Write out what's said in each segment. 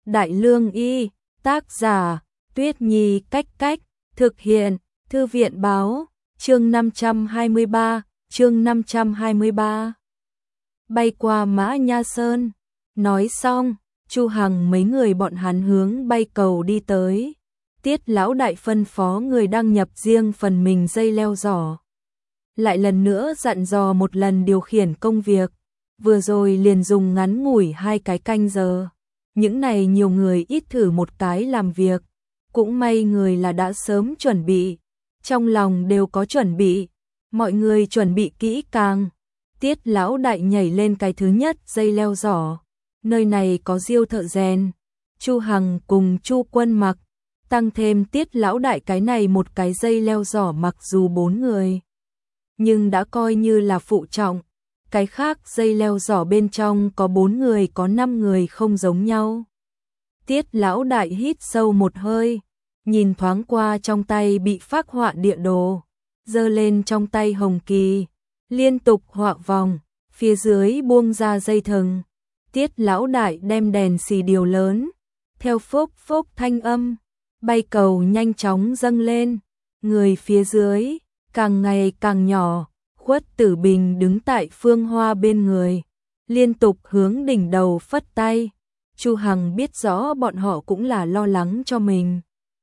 Đại Lương Y, tác giả, Tuyết Nhi Cách Cách, thực hiện, Thư viện Báo, chương 523. Bay qua Mã Nha Sơn. Nói xong, Chu Hằng mấy người bọn hắn hướng bay cầu đi tới. Tiết lão đại phân phó người đăng nhập riêng phần mình dây leo giỏ. Lại lần nữa dặn dò một lần điều khiển công việc, vừa rồi liền dùng ngắn ngủi 2 cái canh giờ. Những này nhiều người ít thử một cái làm việc, cũng may người là đã sớm chuẩn bị, trong lòng đều có chuẩn bị, mọi người chuẩn bị kỹ càng. Tiết lão đại nhảy lên cái thứ nhất dây leo giỏ, nơi này có Diêu thợ rèn, Chu Hằng cùng Chu Quân Mặc, tăng thêm Tiết lão đại cái này một cái dây leo giỏ mặc dù 4 người, nhưng đã coi như là phụ trọng. Cái khác dây leo giỏ bên trong có 4 người có 5 người không giống nhau. Tiết lão đại hít sâu một hơi, nhìn thoáng qua trong tay bị phác họa địa đồ, giơ lên trong tay hồng kỳ, liên tục họa vòng, phía dưới buông ra dây thừng. Tiết lão đại đem đèn xì điều lớn, theo phốc phốc thanh âm, bay cầu nhanh chóng dâng lên, người phía dưới càng ngày càng nhỏ. Khuất Tử Bình đứng tại Phương Hoa bên người, liên tục hướng đỉnh đầu phất tay. Chu Hằng biết rõ bọn họ cũng là lo lắng cho mình.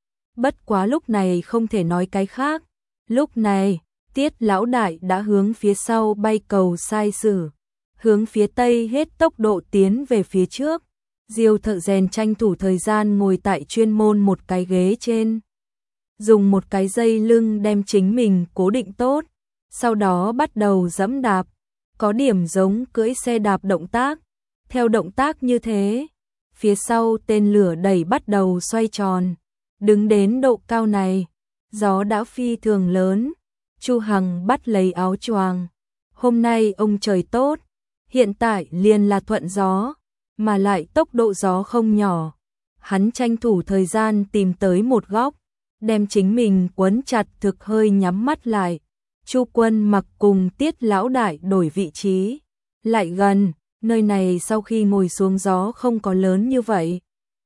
Bất quá lúc này không thể nói cái khác. Lúc này, Tiết lão đại đã hướng phía sau bay cầu sai sử, hướng phía tây hết tốc độ tiến về phía trước. Diêu thợ rèn tranh thủ thời gian ngồi tại chuyên môn một cái ghế trên, dùng một cái dây lưng đem chính mình cố định tốt. Sau đó bắt đầu giẫm đạp, có điểm giống cưỡi xe đạp động tác. Theo động tác như thế, phía sau tên lửa đẩy bắt đầu xoay tròn. Đứng đến độ cao này, gió đã phi thường lớn. Chu Hằng bắt lấy áo choàng. Hôm nay ông trời tốt, hiện tại liền là thuận gió, mà lại tốc độ gió không nhỏ. Hắn tranh thủ thời gian tìm tới một góc, đem chính mình quấn chặt thực hơi nhắm mắt lại. Chu Quân Mặc cùng Tiết lão đại đổi vị trí, lại gần, nơi này sau khi ngồi xuống gió không có lớn như vậy.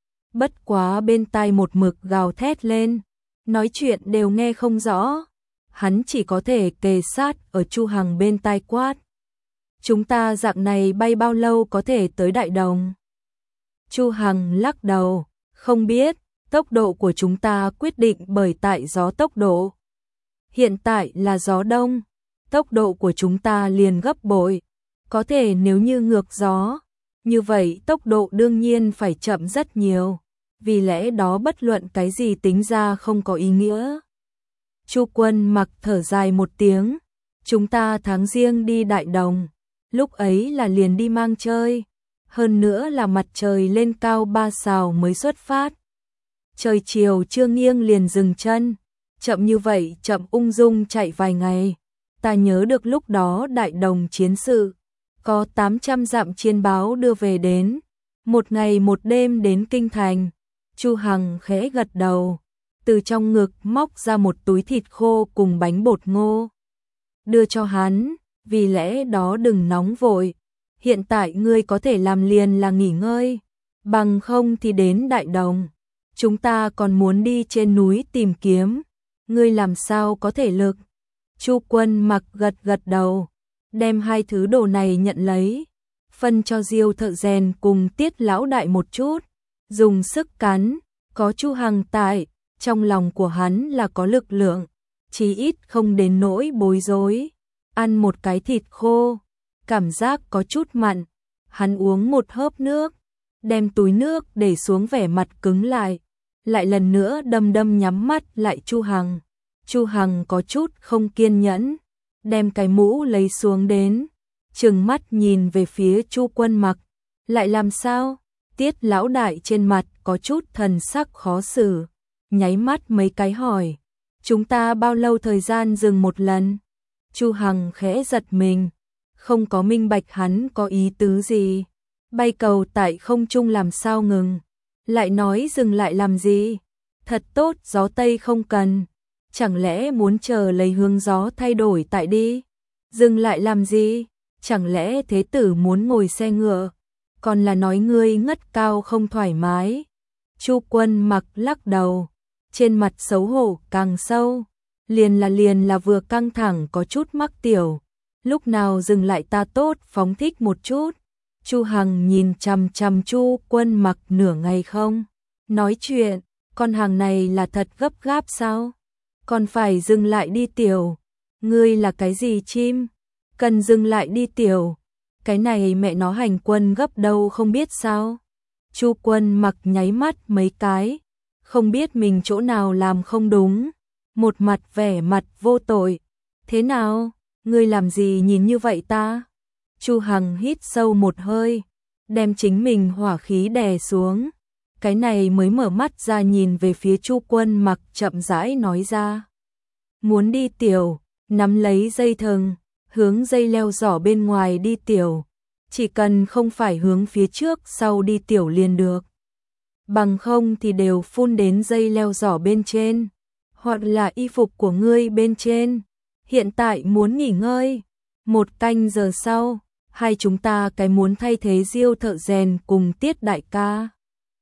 Bất quá bên tai một mực gào thét lên, nói chuyện đều nghe không rõ. Hắn chỉ có thể kề sát ở Chu Hằng bên tai quát. Chúng ta dạng này bay bao lâu có thể tới Đại Đồng? Chu Hằng lắc đầu, không biết, tốc độ của chúng ta quyết định bởi tại gió tốc độ. Hiện tại là gió đông, tốc độ của chúng ta liền gấp bội, có thể nếu như ngược gió, như vậy tốc độ đương nhiên phải chậm rất nhiều, vì lẽ đó bất luận cái gì tính ra không có ý nghĩa. Chu Quân Mặc thở dài một tiếng, chúng ta tháng riêng đi Đại Đồng, lúc ấy là liền đi mang chơi, hơn nữa là mặt trời lên cao 3 sào mới xuất phát. Trời chiều chưa nghiêng liền dừng chân. Chậm như vậy, chậm ung dung chạy vài ngày. Ta nhớ được lúc đó Đại Đồng chiến sự, có 800 dặm chiến báo đưa về đến, 1 ngày 1 đêm đến kinh thành. Chu Hằng khẽ gật đầu, từ trong ngực móc ra một túi thịt khô cùng bánh bột ngô, đưa cho hắn, vì lẽ đó đừng nóng vội, hiện tại ngươi có thể làm liền là nghỉ ngơi, bằng không thì đến Đại Đồng, chúng ta còn muốn đi trên núi tìm kiếm. Ngươi làm sao có thể lực? Chu Quân Mặc gật gật đầu, đem 2 thứ đồ này nhận lấy, phân cho Diêu thợ rèn cùng Tiết lão đại một chút, dùng sức cắn, có Chu Hằng tại, trong lòng của hắn là có lực lượng, chí ít không đến nỗi bối rối. Ăn một cái thịt khô, cảm giác có chút mặn, hắn uống một hớp nước, đem túi nước để xuống vẻ mặt cứng lại lần nữa đăm nhắm mắt lại Chu Hằng. Chu Hằng có chút không kiên nhẫn, đem cái mũ lấy xuống đến, trừng mắt nhìn về phía Chu Quân Mặc, lại làm sao? Tiết lão đại trên mặt có chút thần sắc khó xử, nháy mắt mấy cái hỏi, chúng ta bao lâu thời gian dừng một lần? Chu Hằng khẽ giật mình, không có minh bạch hắn có ý tứ gì. Bay cầu tại không trung làm sao ngừng, lại nói dừng lại làm gì? Thật tốt, gió Tây không cần, chẳng lẽ muốn chờ lấy hướng gió thay đổi tại đi? Dừng lại làm gì? Chẳng lẽ thế tử muốn ngồi xe ngựa? còn là nói ngươi ngất cao không thoải mái. Chu Quân Mặc lắc đầu, trên mặt xấu hổ càng sâu, liền là vừa căng thẳng có chút mắc tiểu, lúc nào dừng lại ta tốt phóng thích một chút. Chu Hằng nhìn chằm chằm Chu Quân Mặc nửa ngày không nói chuyện, con hàng này là thật gấp gáp sao? Còn phải dừng lại đi tiểu, ngươi là cái gì chim? Cần dừng lại đi tiểu, cái này mẹ nó hành quân gấp đâu không biết sao? Chu Quân Mặc nháy mắt mấy cái, không biết mình chỗ nào làm không đúng, một mặt vẻ mặt vô tội. Thế nào, ngươi làm gì nhìn như vậy ta? Chu Hằng hít sâu một hơi, đem chính mình hỏa khí đè xuống, cái này mới mở mắt ra nhìn về phía Chu Quân Mặc chậm rãi nói ra. Muốn đi tiểu, nắm lấy dây thừng, hướng dây leo giỏ bên ngoài đi tiểu, chỉ cần không phải hướng phía trước sau đi tiểu liền được. Bằng không thì đều phun đến dây leo giỏ bên trên, hoặc là y phục của ngươi bên trên. Hiện tại muốn nghỉ ngơi, 1 canh giờ sau, hai chúng ta cái muốn thay thế Diêu thợ rèn cùng Tiết đại ca.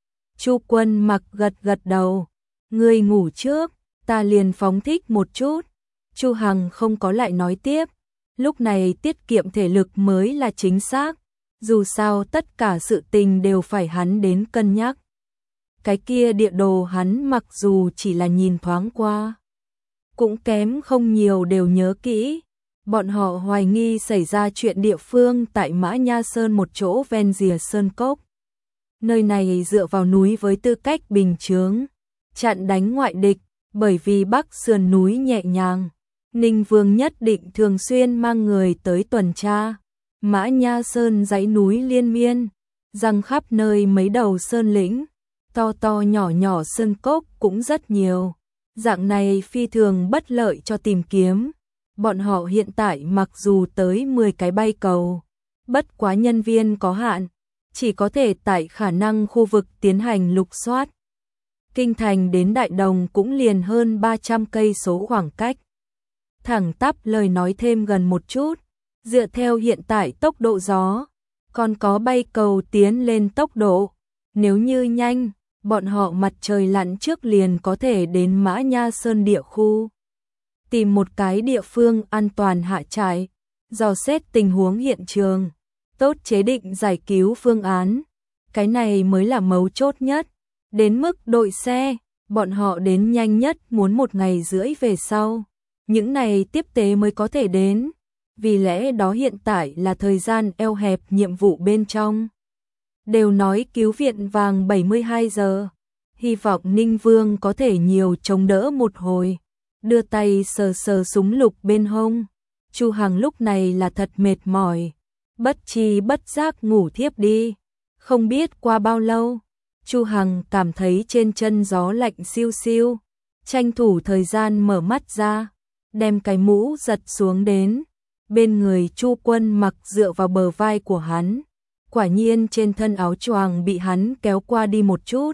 Chu Quân Mặc gật gật đầu, ngươi ngủ trước, ta liền phóng thích một chút. Chu Hằng không có lại nói tiếp, lúc này tiết kiệm thể lực mới là chính xác, dù sao tất cả sự tình đều phải hắn đến cân nhắc. Cái kia địa đồ hắn mặc dù chỉ là nhìn thoáng qua, cũng kém không nhiều đều nhớ kỹ. Bọn họ hoài nghi xảy ra chuyện địa phương tại Mã Nha Sơn một chỗ ven rìa sơn cốc. Nơi này dựa vào núi với tư cách bình chướng, chặn đánh ngoại địch, bởi vì bắc sườn núi nhẹ nhàng. Ninh Vương nhất định thường xuyên mang người tới tuần tra. Mã Nha Sơn dãy núi liên miên, răng khắp nơi mấy đầu sơn lĩnh, to to nhỏ nhỏ sơn cốc cũng rất nhiều. Dạng này phi thường bất lợi cho tìm kiếm. Bọn họ hiện tại mặc dù tới 10 cái bay cầu, bất quá nhân viên có hạn, chỉ có thể tại khả năng khu vực tiến hành lục soát. Kinh thành đến Đại Đồng cũng liền hơn 300 cây số khoảng cách. Thẳng tắp lời nói thêm gần một chút, dựa theo hiện tại tốc độ gió, còn có bay cầu tiến lên tốc độ, nếu như nhanh, bọn họ mặt trời lặn trước liền có thể đến Mã Nha Sơn địa khu. Tìm một cái địa phương an toàn hạ trại, dò xét tình huống hiện trường, tốt chế định giải cứu phương án. Cái này mới là mấu chốt nhất. Đến mức đội xe, bọn họ đến nhanh nhất muốn 1 ngày rưỡi về sau. Những này tiếp tế mới có thể đến. Vì lẽ đó hiện tại là thời gian eo hẹp nhiệm vụ bên trong. Đều nói cứu viện vàng 72 giờ. Hy vọng Ninh Vương có thể nhiều chống đỡ một hồi. Đưa tay sờ sờ súng lục bên hông. Chu Hằng lúc này là thật mệt mỏi, bất tri bất giác ngủ thiếp đi. Không biết qua bao lâu, Chu Hằng cảm thấy trên chân gió lạnh siêu siêu, tranh thủ thời gian mở mắt ra, đem cái mũ giật xuống đến. Bên người Chu Quân Mặc dựa vào bờ vai của hắn, quả nhiên trên thân áo choàng bị hắn kéo qua đi một chút.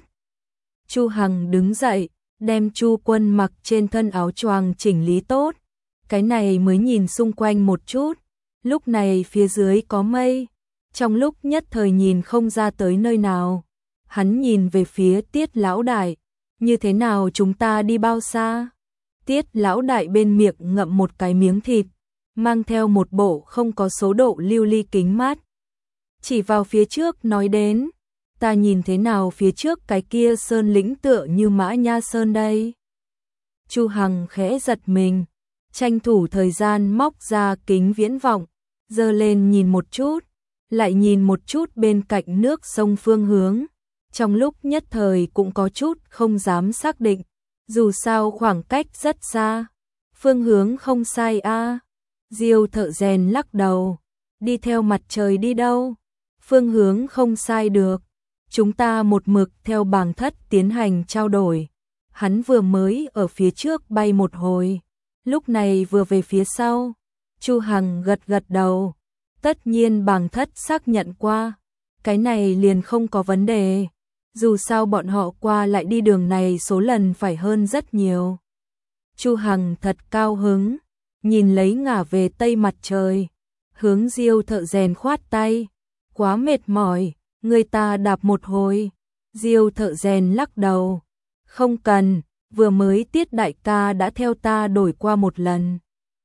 Chu Hằng đứng dậy, đem Chu Quân Mặc trên thân áo choàng chỉnh lý tốt, cái này mới nhìn xung quanh một chút. Lúc này phía dưới có mây, trong lúc nhất thời nhìn không ra tới nơi nào. Hắn nhìn về phía Tiết lão đại, như thế nào chúng ta đi bao xa? Tiết lão đại bên miệng ngậm một cái miếng thịt, mang theo một bộ không có số độ lưu ly kính mát. Chỉ vào phía trước nói đến, ta nhìn thế nào phía trước cái kia sơn lĩnh tựa như Mã Nha Sơn đây? Chu Hằng khẽ giật mình, tranh thủ thời gian móc ra kính viễn vọng, giơ lên nhìn một chút, lại nhìn một chút bên cạnh nước sông phương hướng. Trong lúc nhất thời cũng có chút không dám xác định, dù sao khoảng cách rất xa, phương hướng không sai a. Diêu thợ rèn lắc đầu, đi theo mặt trời đi đâu, phương hướng không sai được. Chúng ta một mực theo bảng thất tiến hành trao đổi. Hắn vừa mới ở phía trước bay một hồi, lúc này vừa về phía sau. Chu Hằng gật gật đầu, tất nhiên bảng thất xác nhận qua, cái này liền không có vấn đề. Dù sao bọn họ qua lại đi đường này số lần phải hơn rất nhiều. Chu Hằng thật cao hứng, nhìn lấy ngả về tây mặt trời, hướng Diêu thợ rèn khoát tay, quá mệt mỏi, Người ta đạp một hồi. Diêu Thợ Rèn lắc đầu. Không cần, vừa mới Tiết đại ca đã theo ta đổi qua một lần.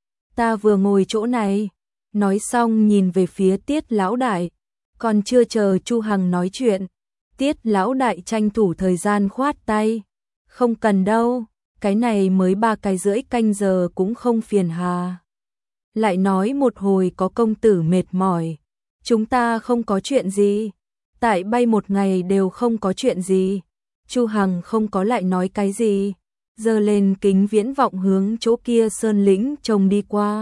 Ta vừa ngồi chỗ này. Nói xong nhìn về phía Tiết lão đại. Còn chưa chờ Chu Hằng nói chuyện, Tiết lão đại tranh thủ thời gian khoát tay. Không cần đâu, cái này mới 3 cái rưỡi canh giờ cũng không phiền hà. Lại nói một hồi có công tử mệt mỏi. Chúng ta không có chuyện gì. Tại bay một ngày đều không có chuyện gì. Chu Hằng không có lại nói cái gì. Giơ lên kính viễn vọng hướng chỗ kia sơn lĩnh trông đi qua.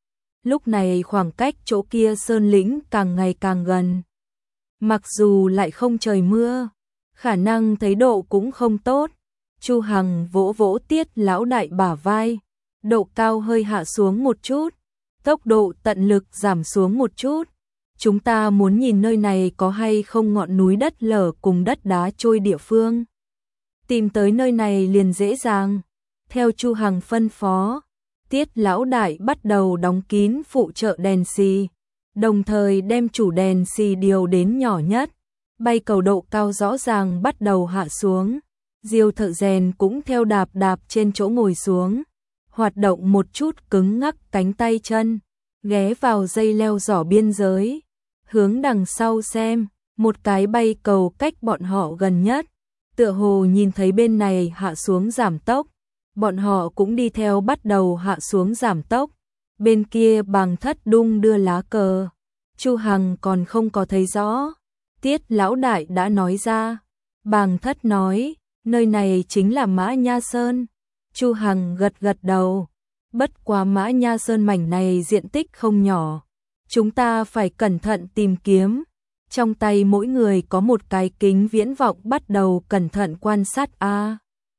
Lúc này khoảng cách chỗ kia sơn lĩnh càng ngày càng gần. Mặc dù lại không trời mưa, khả năng thấy độ cũng không tốt. Chu Hằng vỗ vỗ Tiết lão đại bả vai, độ cao hơi hạ xuống một chút, tốc độ tận lực giảm xuống một chút. Chúng ta muốn nhìn nơi này có hay không ngọn núi đất lở cùng đất đá trôi địa phương. Tìm tới nơi này liền dễ dàng. Theo Chu Hằng phân phó, Tiết lão đại bắt đầu đóng kín phụ trợ đèn xì, đồng thời đem chủ đèn xì điều đến nhỏ nhất. Bay cầu độ cao rõ ràng bắt đầu hạ xuống. Diêu Thợ Rèn cũng theo đạp đạp trên chỗ ngồi xuống, hoạt động một chút cứng ngắc cánh tay chân, ghé vào dây leo giỏ biên giới, hướng đằng sau xem, một cái bay cầu cách bọn họ gần nhất, tựa hồ nhìn thấy bên này hạ xuống giảm tốc, bọn họ cũng đi theo bắt đầu hạ xuống giảm tốc. Bên kia Bàng Thất đung đưa lá cờ, Chu Hằng còn không có thấy rõ. Tiết lão đại đã nói ra. Bàng Thất nói, nơi này chính là Mã Nha Sơn. Chu Hằng gật gật đầu. Bất quá Mã Nha Sơn mảnh này diện tích không nhỏ. Chúng ta phải cẩn thận tìm kiếm. Trong tay mỗi người có một cái kính viễn vọng bắt đầu cẩn thận quan sát a.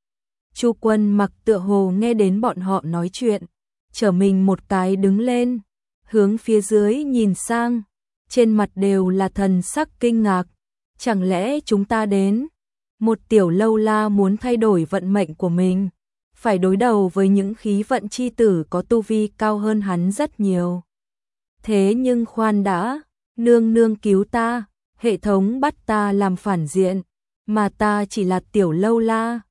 Chu Quân Mặc tựa hồ nghe đến bọn họ nói chuyện, trở mình một cái đứng lên, hướng phía dưới nhìn sang, trên mặt đều là thần sắc kinh ngạc. Chẳng lẽ chúng ta đến? Một tiểu lâu la muốn thay đổi vận mệnh của mình, phải đối đầu với những khí vận chi tử có tu vi cao hơn hắn rất nhiều. Thế nhưng khoan đã, nương nương cứu ta, hệ thống bắt ta làm phản diện, mà ta chỉ là tiểu lâu la,